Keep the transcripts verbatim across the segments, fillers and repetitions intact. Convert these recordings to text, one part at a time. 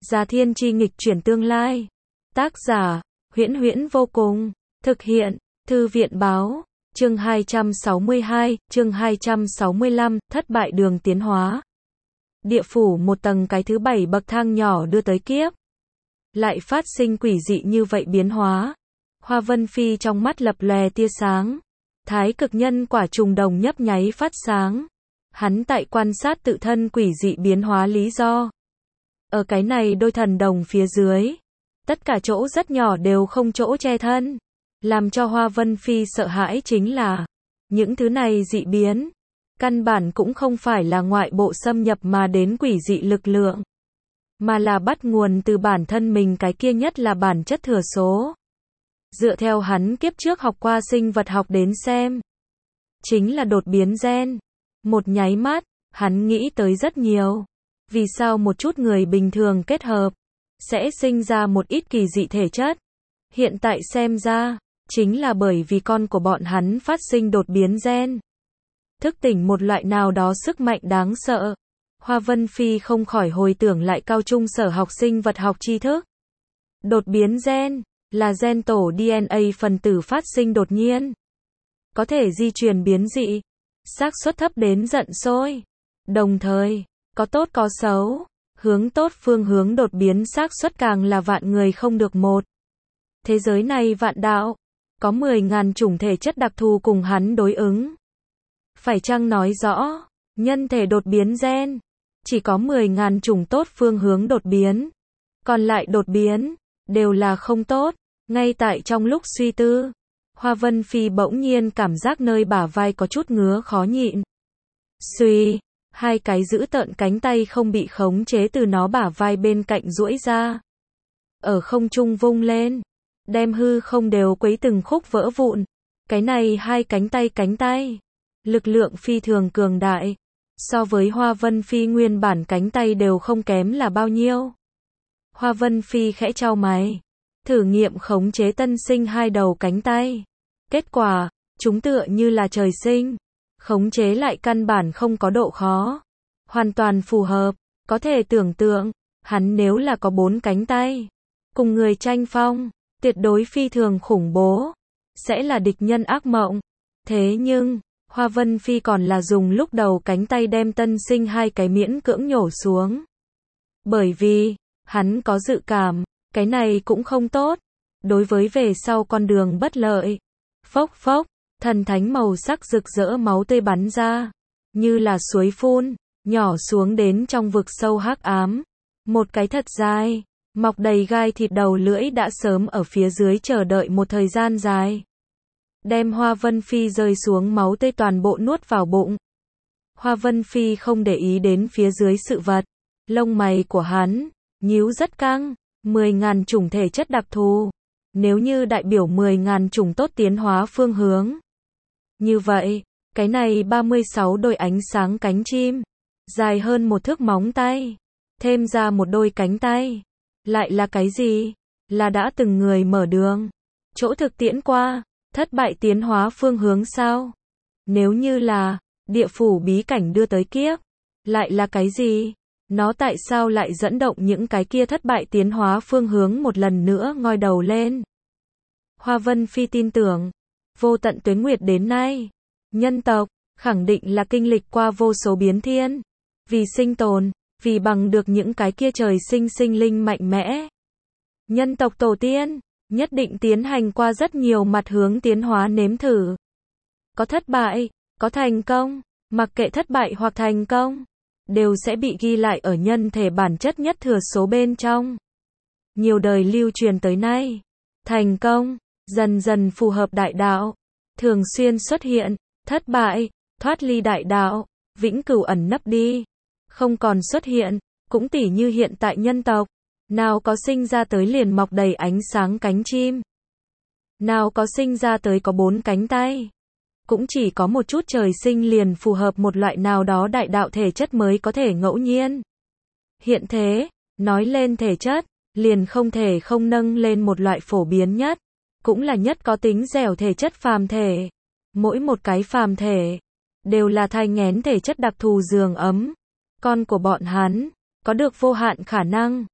Già Thiên Chi nghịch chuyển tương lai. Tác giả, Huyễn Huyễn vô cùng. Thực hiện, Thư viện báo. Chương hai trăm sáu mươi hai, chương hai trăm sáu mươi lăm, thất bại đường tiến hóa. Địa phủ một tầng cái thứ bảy bậc thang nhỏ đưa tới kiếp. Lại phát sinh quỷ dị như vậy biến hóa. Hoa Vân Phi trong mắt lập lòe tia sáng. Thái cực nhân quả trùng đồng nhấp nháy phát sáng. Hắn tại quan sát tự thân quỷ dị biến hóa lý do. Ở cái này đôi thần đồng phía dưới, tất cả chỗ rất nhỏ đều không chỗ che thân. Làm cho Hoa Vân Phi sợ hãi chính là, những thứ này dị biến, căn bản cũng không phải là ngoại bộ xâm nhập mà đến quỷ dị lực lượng, mà là bắt nguồn từ bản thân mình, cái kia nhất là bản chất thừa số. Dựa theo hắn kiếp trước học qua sinh vật học đến xem, chính là đột biến gen. Một nháy mắt, hắn nghĩ tới rất nhiều. Vì sao một chút người bình thường kết hợp, sẽ sinh ra một ít kỳ dị thể chất? Hiện tại xem ra, chính là bởi vì con của bọn hắn phát sinh đột biến gen. Thức tỉnh một loại nào đó sức mạnh đáng sợ. Hoa Vân Phi không khỏi hồi tưởng lại cao trung sở học sinh vật học tri thức. Đột biến gen, là gen tổ đê en a phần tử phát sinh đột nhiên. Có thể di truyền biến dị, xác suất thấp đến giận sôi. Đồng thời, có tốt có xấu, hướng tốt phương hướng đột biến xác suất càng là vạn người không được một. Thế giới này vạn đạo, có mười ngàn chủng thể chất đặc thù cùng hắn đối ứng. Phải chăng nói rõ, nhân thể đột biến gen, chỉ có mười ngàn chủng tốt phương hướng đột biến, còn lại đột biến, đều là không tốt. Ngay tại trong lúc suy tư, Hoa Vân Phi bỗng nhiên cảm giác nơi bả vai có chút ngứa khó nhịn. Suy, hai cái giữ tợn cánh tay không bị khống chế từ nó bả vai bên cạnh duỗi ra. Ở không trung vung lên, đem hư không đều quấy từng khúc vỡ vụn. Cái này hai cánh tay cánh tay, lực lượng phi thường cường đại. So với Hoa Vân Phi nguyên bản cánh tay đều không kém là bao nhiêu. Hoa Vân Phi khẽ chau mày, thử nghiệm khống chế tân sinh hai đầu cánh tay. Kết quả, chúng tựa như là trời sinh. Khống chế lại căn bản không có độ khó. Hoàn toàn phù hợp. Có thể tưởng tượng, hắn nếu là có bốn cánh tay, cùng người tranh phong, tuyệt đối phi thường khủng bố. Sẽ là địch nhân ác mộng. Thế nhưng, Hoa Vân Phi còn là dùng lúc đầu cánh tay đem tân sinh hai cái miễn cưỡng nhổ xuống. Bởi vì, hắn có dự cảm, cái này cũng không tốt. Đối với về sau con đường bất lợi. Phốc phốc, thần thánh màu sắc rực rỡ máu tươi bắn ra, như là suối phun, nhỏ xuống đến trong vực sâu hắc ám. Một cái thật dài, mọc đầy gai thịt đầu lưỡi đã sớm ở phía dưới chờ đợi một thời gian dài. Đem Hoa Vân Phi rơi xuống máu tươi toàn bộ nuốt vào bụng. Hoa Vân Phi không để ý đến phía dưới sự vật. Lông mày của hắn, nhíu rất căng. Mười ngàn chủng thể chất đặc thù. Nếu như đại biểu mười ngàn chủng tốt tiến hóa phương hướng. Như vậy, cái này ba mươi sáu đôi ánh sáng cánh chim, dài hơn một thước móng tay, thêm ra một đôi cánh tay. Lại là cái gì? Là đã từng người mở đường. Chỗ thực tiễn qua, thất bại tiến hóa phương hướng sao? Nếu như là, địa phủ bí cảnh đưa tới kiếp, lại là cái gì? Nó tại sao lại dẫn động những cái kia thất bại tiến hóa phương hướng một lần nữa ngoi đầu lên? Hoa Vân Phi tin tưởng, vô tận tuế nguyệt đến nay, nhân tộc, khẳng định là kinh lịch qua vô số biến thiên. Vì sinh tồn, vì bằng được những cái kia trời sinh sinh linh mạnh mẽ. Nhân tộc tổ tiên, nhất định tiến hành qua rất nhiều mặt hướng tiến hóa nếm thử. Có thất bại, có thành công, mặc kệ thất bại hoặc thành công, đều sẽ bị ghi lại ở nhân thể bản chất nhất thừa số bên trong. Nhiều đời lưu truyền tới nay, thành công, dần dần phù hợp đại đạo, thường xuyên xuất hiện, thất bại, thoát ly đại đạo, vĩnh cửu ẩn nấp đi, không còn xuất hiện, cũng tỉ như hiện tại nhân tộc, nào có sinh ra tới liền mọc đầy ánh sáng cánh chim, nào có sinh ra tới có bốn cánh tay, cũng chỉ có một chút trời sinh liền phù hợp một loại nào đó đại đạo thể chất mới có thể ngẫu nhiên. Hiện thế, nói lên thể chất, liền không thể không nâng lên một loại phổ biến nhất, cũng là nhất có tính dẻo thể chất phàm thể. Mỗi một cái phàm thể, đều là thai nghén thể chất đặc thù giường ấm. Con của bọn hắn, có được vô hạn khả năng.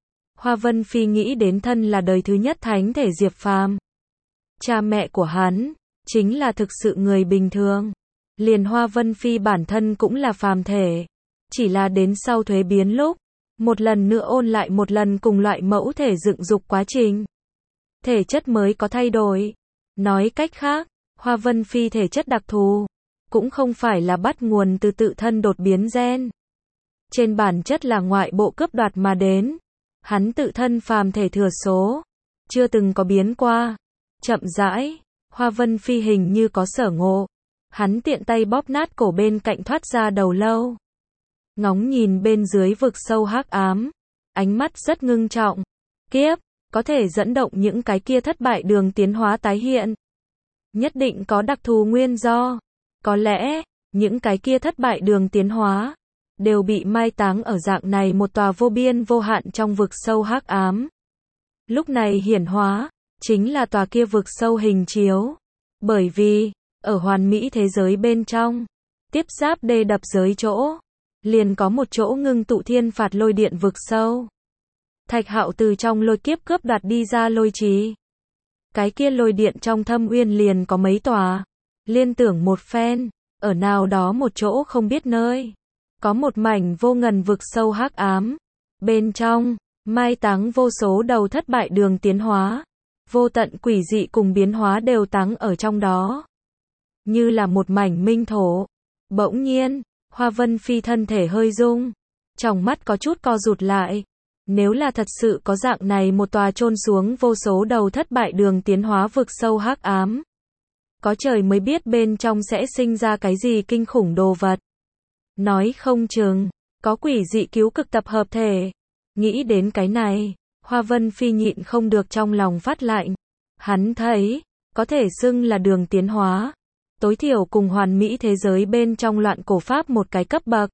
Hoa Vân Phi nghĩ đến thân là đời thứ nhất thánh thể Diệp Phàm. Cha mẹ của hắn, chính là thực sự người bình thường. Liền Hoa Vân Phi bản thân cũng là phàm thể. Chỉ là đến sau thuế biến lúc, một lần nữa ôn lại một lần cùng loại mẫu thể dựng dục quá trình. Thể chất mới có thay đổi. Nói cách khác, Hoa Vân Phi thể chất đặc thù, cũng không phải là bắt nguồn từ tự thân đột biến gen. Trên bản chất là ngoại bộ cướp đoạt mà đến. Hắn tự thân phàm thể thừa số, chưa từng có biến qua. Chậm rãi, Hoa Vân Phi hình như có sở ngộ. Hắn tiện tay bóp nát cổ bên cạnh thoát ra đầu lâu. Ngóng nhìn bên dưới vực sâu hắc ám. Ánh mắt rất ngưng trọng. Kiếp, có thể dẫn động những cái kia thất bại đường tiến hóa tái hiện. Nhất định có đặc thù nguyên do. Có lẽ, những cái kia thất bại đường tiến hóa đều bị mai táng ở dạng này một tòa vô biên vô hạn trong vực sâu hắc ám. Lúc này hiển hóa, chính là tòa kia vực sâu hình chiếu. Bởi vì, ở hoàn mỹ thế giới bên trong, tiếp giáp đê đập giới chỗ, liền có một chỗ ngưng tụ thiên phạt lôi điện vực sâu. Thạch Hạo từ trong lôi kiếp cướp đoạt đi ra lôi trì. Cái kia lôi điện trong thâm uyên liền có mấy tòa. Liên tưởng một phen, ở nào đó một chỗ không biết nơi. Có một mảnh vô ngần vực sâu hắc ám. Bên trong, mai táng vô số đầu thất bại đường tiến hóa. Vô tận quỷ dị cùng biến hóa đều táng ở trong đó. Như là một mảnh minh thổ. Bỗng nhiên, Hoa Vân Phi thân thể hơi rung. Trong mắt có chút co rụt lại. Nếu là thật sự có dạng này một tòa chôn xuống vô số đầu thất bại đường tiến hóa vực sâu hắc ám. Có trời mới biết bên trong sẽ sinh ra cái gì kinh khủng đồ vật. Nói không chừng, có quỷ dị cứu cực tập hợp thể. Nghĩ đến cái này, Hoa Vân Phi nhịn không được trong lòng phát lạnh. Hắn thấy, có thể xưng là đường tiến hóa. Tối thiểu cùng hoàn mỹ thế giới bên trong loạn cổ pháp một cái cấp bậc.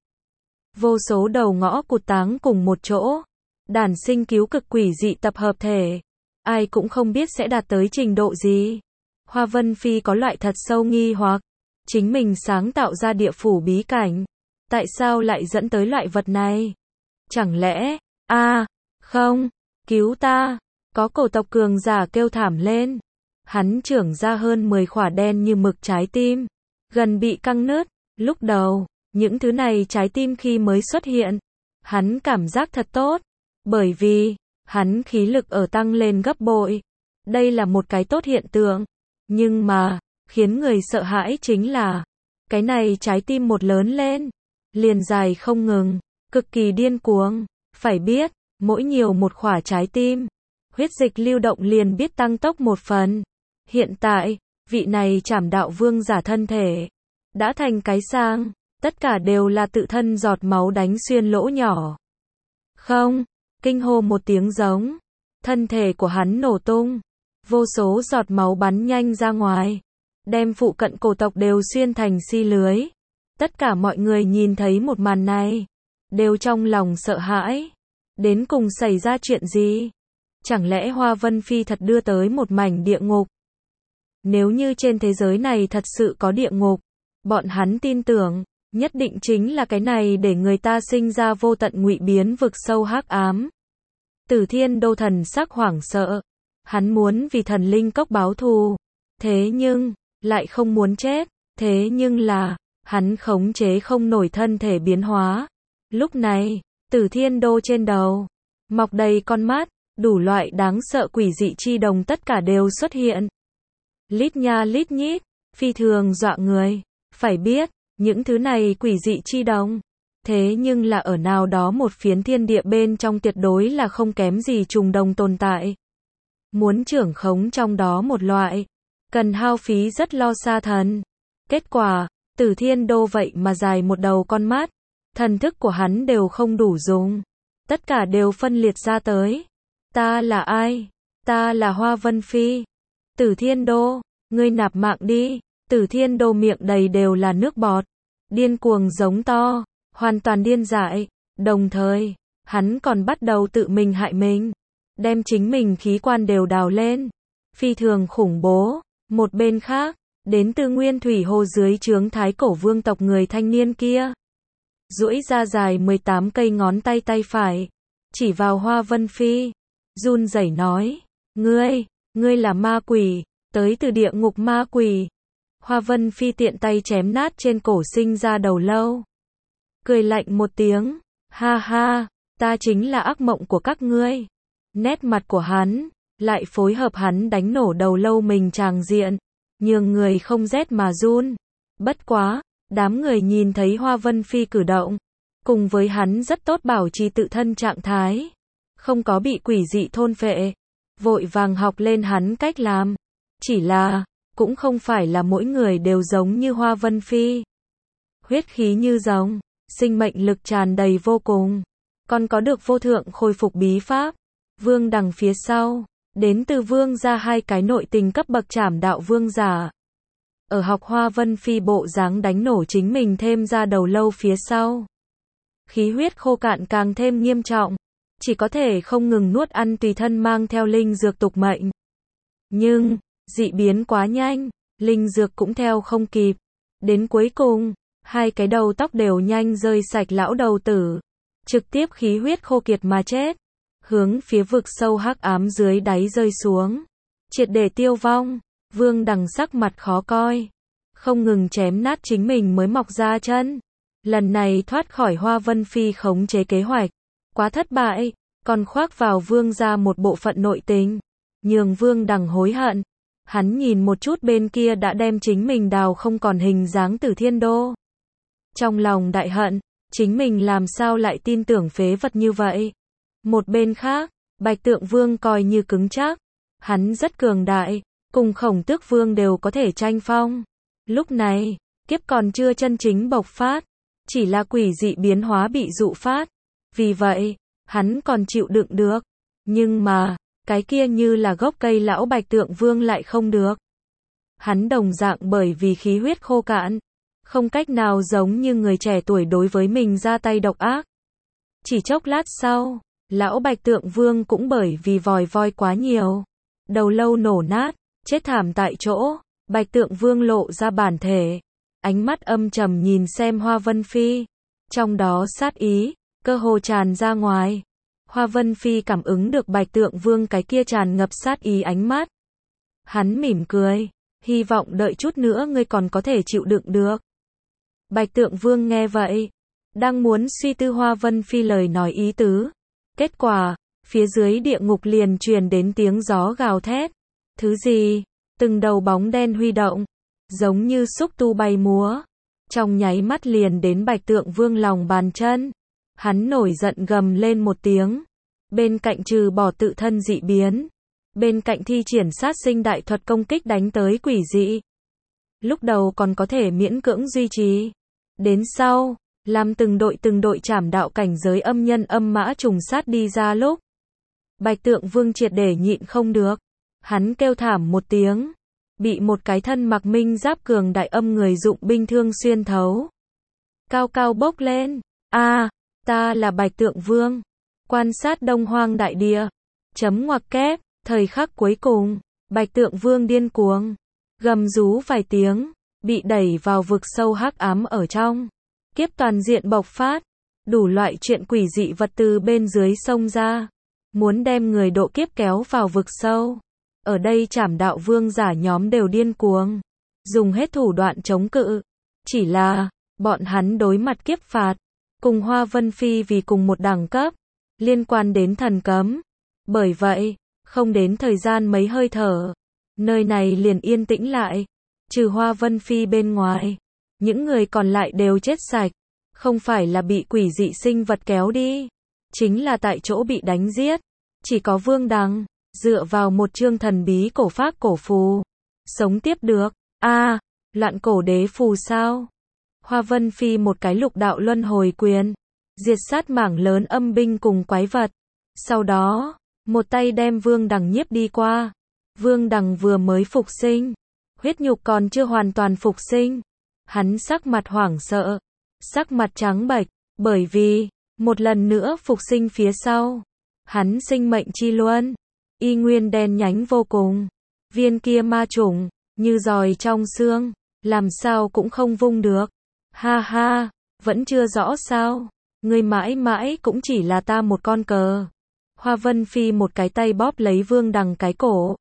Vô số đầu ngõ cụt táng cùng một chỗ. Đản sinh cứu cực quỷ dị tập hợp thể. Ai cũng không biết sẽ đạt tới trình độ gì. Hoa Vân Phi có loại thật sâu nghi hoặc. Chính mình sáng tạo ra địa phủ bí cảnh. Tại sao lại dẫn tới loại vật này? Chẳng lẽ, a à, không, cứu ta. Có cổ tộc cường giả kêu thảm lên. Hắn trưởng ra hơn mười khỏa đen như mực trái tim. Gần bị căng nứt. Lúc đầu, những thứ này trái tim khi mới xuất hiện. Hắn cảm giác thật tốt. Bởi vì, hắn khí lực ở tăng lên gấp bội. Đây là một cái tốt hiện tượng. Nhưng mà, khiến người sợ hãi chính là, cái này trái tim một lớn lên, liền dài không ngừng, cực kỳ điên cuồng. Phải biết, mỗi nhiều một khỏa trái tim, huyết dịch lưu động liền biết tăng tốc một phần. Hiện tại, vị này Trảm Đạo Vương giả thân thể, đã thành cái sang, tất cả đều là tự thân giọt máu đánh xuyên lỗ nhỏ. Không, kinh hô một tiếng giống, thân thể của hắn nổ tung, vô số giọt máu bắn nhanh ra ngoài, đem phụ cận cổ tộc đều xuyên thành xi lưới. Tất cả mọi người nhìn thấy một màn này, đều trong lòng sợ hãi. Đến cùng xảy ra chuyện gì? Chẳng lẽ Hoa Vân Phi thật đưa tới một mảnh địa ngục? Nếu như trên thế giới này thật sự có địa ngục, bọn hắn tin tưởng, nhất định chính là cái này để người ta sinh ra vô tận ngụy biến vực sâu hắc ám. Tử Thiên Đô thần sắc hoảng sợ. Hắn muốn vì thần linh cốc báo thù. Thế nhưng, lại không muốn chết. Thế nhưng là, hắn khống chế không nổi thân thể biến hóa. Lúc này, Tử Thiên Đô trên đầu, mọc đầy con mắt, đủ loại đáng sợ quỷ dị chi đồng tất cả đều xuất hiện. Lít nha lít nhít, phi thường dọa người. Phải biết, những thứ này quỷ dị chi đồng. Thế nhưng là ở nào đó một phiến thiên địa bên trong tuyệt đối là không kém gì trùng đồng tồn tại. Muốn trưởng khống trong đó một loại, cần hao phí rất lo xa thần. Kết quả, Tử Thiên Đô vậy mà dài một đầu con mắt, thần thức của hắn đều không đủ dùng. Tất cả đều phân liệt ra tới. Ta là ai? Ta là Hoa Vân Phi. Tử Thiên Đô, ngươi nạp mạng đi. Tử Thiên Đô miệng đầy đều là nước bọt, điên cuồng giống to, hoàn toàn điên dại. Đồng thời, hắn còn bắt đầu tự mình hại mình, đem chính mình khí quan đều đào lên, phi thường khủng bố. Một bên khác, đến từ Nguyên Thủy Hồ dưới trướng Thái Cổ Vương tộc người thanh niên kia, duỗi ra dài mười tám cây ngón tay tay phải, chỉ vào Hoa Vân Phi, run rẩy nói, ngươi, ngươi là ma quỷ, tới từ địa ngục ma quỷ. Hoa Vân Phi tiện tay chém nát trên cổ sinh ra đầu lâu. Cười lạnh một tiếng, ha ha, ta chính là ác mộng của các ngươi. Nét mặt của hắn, lại phối hợp hắn đánh nổ đầu lâu mình tràng diện, nhường người không rét mà run. Bất quá, đám người nhìn thấy Hoa Vân Phi cử động, cùng với hắn rất tốt bảo trì tự thân trạng thái, không có bị quỷ dị thôn phệ, vội vàng học lên hắn cách làm. Chỉ là, cũng không phải là mỗi người đều giống như Hoa Vân Phi. Huyết khí như rồng, sinh mệnh lực tràn đầy vô cùng, còn có được vô thượng khôi phục bí pháp. Vương đằng phía sau, đến từ vương ra hai cái nội tình cấp bậc trảm đạo vương giả. Ở học Hoa Vân Phi bộ dáng đánh nổ chính mình thêm ra đầu lâu phía sau. Khí huyết khô cạn càng thêm nghiêm trọng, chỉ có thể không ngừng nuốt ăn tùy thân mang theo linh dược tục mệnh. Nhưng, dị biến quá nhanh, linh dược cũng theo không kịp. Đến cuối cùng, hai cái đầu tóc đều nhanh rơi sạch lão đầu tử, trực tiếp khí huyết khô kiệt mà chết, hướng phía vực sâu hắc ám dưới đáy rơi xuống, triệt để tiêu vong. Vương đằng sắc mặt khó coi, không ngừng chém nát chính mình mới mọc ra chân. Lần này thoát khỏi Hoa Vân Phi khống chế kế hoạch, quá thất bại, còn khoác vào vương ra một bộ phận nội tình, nhường vương đằng hối hận. Hắn nhìn một chút bên kia đã đem chính mình đào không còn hình dáng Tử Thiên Đô. Trong lòng đại hận, chính mình làm sao lại tin tưởng phế vật như vậy. Một bên khác, Bạch Tượng Vương coi như cứng chắc, hắn rất cường đại, cùng Khổng Tước Vương đều có thể tranh phong. Lúc này, kiếp còn chưa chân chính bộc phát, chỉ là quỷ dị biến hóa bị dụ phát. Vì vậy, hắn còn chịu đựng được. Nhưng mà, cái kia như là gốc cây lão Bạch Tượng Vương lại không được. Hắn đồng dạng bởi vì khí huyết khô cạn, không cách nào giống như người trẻ tuổi đối với mình ra tay độc ác. Chỉ chốc lát sau, lão Bạch Tượng Vương cũng bởi vì vòi voi quá nhiều, đầu lâu nổ nát, chết thảm tại chỗ. Bạch Tượng Vương lộ ra bản thể, ánh mắt âm trầm nhìn xem Hoa Vân Phi, trong đó sát ý, cơ hồ tràn ra ngoài. Hoa Vân Phi cảm ứng được Bạch Tượng Vương cái kia tràn ngập sát ý ánh mắt. Hắn mỉm cười, hy vọng đợi chút nữa ngươi còn có thể chịu đựng được. Bạch Tượng Vương nghe vậy, đang muốn suy tư Hoa Vân Phi lời nói ý tứ. Kết quả, phía dưới địa ngục liền truyền đến tiếng gió gào thét. Thứ gì? Từng đầu bóng đen huy động, giống như xúc tu bay múa. Trong nháy mắt liền đến Bạch Tượng Vương lòng bàn chân. Hắn nổi giận gầm lên một tiếng. Bên cạnh trừ bỏ tự thân dị biến, bên cạnh thi triển sát sinh đại thuật công kích đánh tới quỷ dị. Lúc đầu còn có thể miễn cưỡng duy trì. Đến sau, làm từng đội từng đội trảm đạo cảnh giới âm nhân âm mã trùng sát đi ra lúc. Bạch Tượng Vương triệt để nhịn không được. Hắn kêu thảm một tiếng. Bị một cái thân mặc minh giáp cường đại âm người dụng binh thương xuyên thấu. Cao cao bốc lên. A, à, ta là Bạch Tượng Vương. Quan sát Đông Hoang đại địa. Chấm ngoặc kép. Thời khắc cuối cùng, Bạch Tượng Vương điên cuồng, gầm rú vài tiếng, bị đẩy vào vực sâu hắc ám ở trong. Kiếp toàn diện bộc phát, đủ loại chuyện quỷ dị vật từ bên dưới sông ra, muốn đem người độ kiếp kéo vào vực sâu. Ở đây trảm đạo vương giả nhóm đều điên cuồng, dùng hết thủ đoạn chống cự. Chỉ là, bọn hắn đối mặt kiếp phạt, cùng Hoa Vân Phi vì cùng một đẳng cấp, liên quan đến thần cấm. Bởi vậy, không đến thời gian mấy hơi thở, nơi này liền yên tĩnh lại. Trừ Hoa Vân Phi bên ngoài, những người còn lại đều chết sạch. Không phải là bị quỷ dị sinh vật kéo đi, chính là tại chỗ bị đánh giết. Chỉ có Vương Đằng, dựa vào một chương thần bí cổ phác cổ phù, sống tiếp được. A, à, loạn cổ đế phù sao? Hoa Vân Phi một cái lục đạo luân hồi quyền, diệt sát mảng lớn âm binh cùng quái vật. Sau đó, một tay đem Vương Đằng nhiếp đi qua. Vương Đằng vừa mới phục sinh, huyết nhục còn chưa hoàn toàn phục sinh. Hắn sắc mặt hoảng sợ, sắc mặt trắng bệch, bởi vì, một lần nữa phục sinh phía sau. Hắn sinh mệnh chi luân, y nguyên đen nhánh vô cùng. Viên kia ma trùng, như giòi trong xương, làm sao cũng không vung được. Ha ha, vẫn chưa rõ sao? Ngươi mãi mãi cũng chỉ là ta một con cờ. Hoa Vân Phi một cái tay bóp lấy Vương Đằng cái cổ.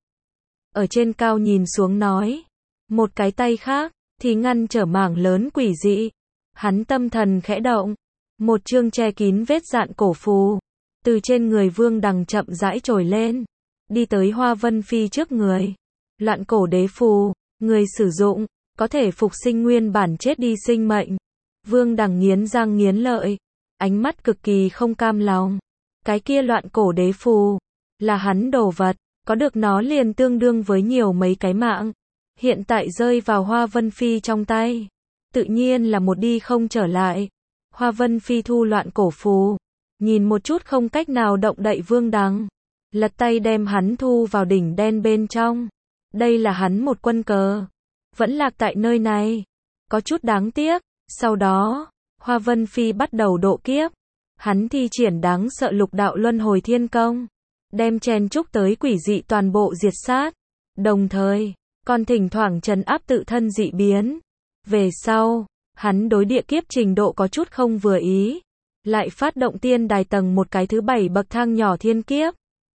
Ở trên cao nhìn xuống nói. Một cái tay khác, thì ngăn trở mảng lớn quỷ dị. Hắn tâm thần khẽ động. Một chương che kín vết dạn cổ phù. Từ trên người Vương Đằng chậm rãi trồi lên. Đi tới Hoa Vân Phi trước người. Loạn cổ đế phù. Người sử dụng, có thể phục sinh nguyên bản chết đi sinh mệnh. Vương Đằng nghiến răng nghiến lợi. Ánh mắt cực kỳ không cam lòng. Cái kia loạn cổ đế phù. Là hắn đồ vật. Có được nó liền tương đương với nhiều mấy cái mạng. Hiện tại rơi vào Hoa Vân Phi trong tay. Tự nhiên là một đi không trở lại. Hoa Vân Phi thu loạn cổ phù. Nhìn một chút không cách nào động đậy Vương Đằng. Lật tay đem hắn thu vào đỉnh đen bên trong. Đây là hắn một quân cờ. Vẫn lạc tại nơi này. Có chút đáng tiếc. Sau đó, Hoa Vân Phi bắt đầu độ kiếp. Hắn thi triển đáng sợ lục đạo luân hồi thiên công. Đem chen chúc tới quỷ dị toàn bộ diệt sát. Đồng thời, còn thỉnh thoảng trấn áp tự thân dị biến. Về sau, hắn đối địa kiếp trình độ có chút không vừa ý. Lại phát động tiên đài tầng một cái thứ bảy bậc thang nhỏ thiên kiếp.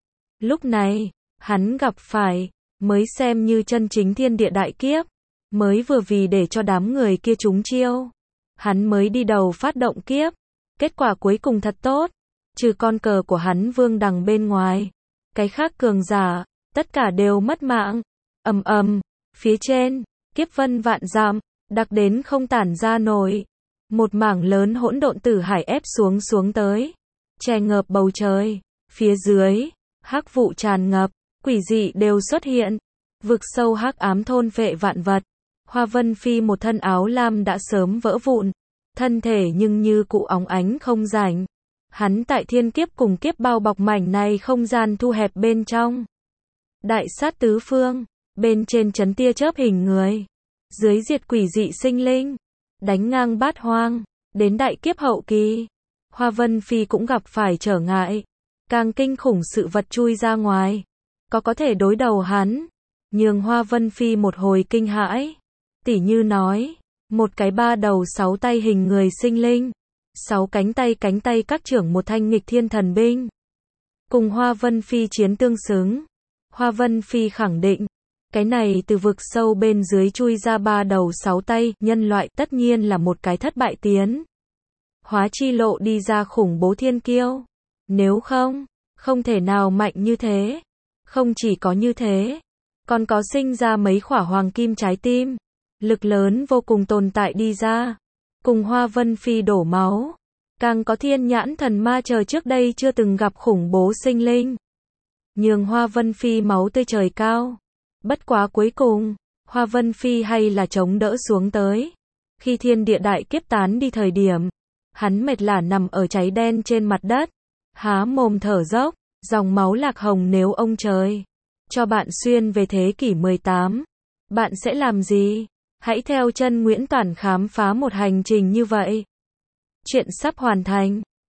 Lúc này, hắn gặp phải, mới xem như chân chính thiên địa đại kiếp. Mới vừa vì để cho đám người kia trúng chiêu. Hắn mới đi đầu phát động kiếp. Kết quả cuối cùng thật tốt. Trừ con cờ của hắn Vương Đằng bên ngoài. Cái khác cường giả, tất cả đều mất mạng. Ầm ầm, phía trên, kiếp vân vạn dặm, đặc đến không tản ra nổi. Một mảng lớn hỗn độn tử hải ép xuống xuống tới. Che ngợp bầu trời. Phía dưới, hắc vụ tràn ngập, quỷ dị đều xuất hiện. Vực sâu hắc ám thôn phệ vạn vật. Hoa Vân Phi một thân áo lam đã sớm vỡ vụn. Thân thể nhưng như cụ óng ánh không rảnh. Hắn tại thiên kiếp cùng kiếp bao bọc mảnh này không gian thu hẹp bên trong. Đại sát tứ phương. Bên trên chấn tia chớp hình người. Dưới diệt quỷ dị sinh linh. Đánh ngang bát hoang. Đến đại kiếp hậu kỳ. Hoa Vân Phi cũng gặp phải trở ngại. Càng kinh khủng sự vật chui ra ngoài. Có có thể đối đầu hắn. Nhường Hoa Vân Phi một hồi kinh hãi. Tỉ như nói. Một cái ba đầu sáu tay hình người sinh linh. Sáu cánh tay cánh tay các trưởng một thanh nghịch thiên thần binh. Cùng Hoa Vân Phi chiến tương xứng. Hoa Vân Phi khẳng định. Cái này từ vực sâu bên dưới chui ra ba đầu sáu tay, nhân loại tất nhiên là một cái thất bại tiến. Hóa chi lộ đi ra khủng bố thiên kiêu. Nếu không, không thể nào mạnh như thế. Không chỉ có như thế, còn có sinh ra mấy khỏa hoàng kim trái tim. Lực lớn vô cùng tồn tại đi ra. Cùng Hoa Vân Phi đổ máu. Càng có thiên nhãn thần ma chờ trước đây chưa từng gặp khủng bố sinh linh. Nhường Hoa Vân Phi máu tươi trời cao. Bất quá cuối cùng, Hoa Vân Phi hay là chống đỡ xuống tới. Khi thiên địa đại kiếp tán đi thời điểm, hắn mệt lả nằm ở cháy đen trên mặt đất. Há mồm thở dốc, dòng máu lạc hồng nếu ông trời cho bạn xuyên về thế kỷ mười tám. Bạn sẽ làm gì? Hãy theo chân Nguyễn Toản khám phá một hành trình như vậy. Chuyện sắp hoàn thành.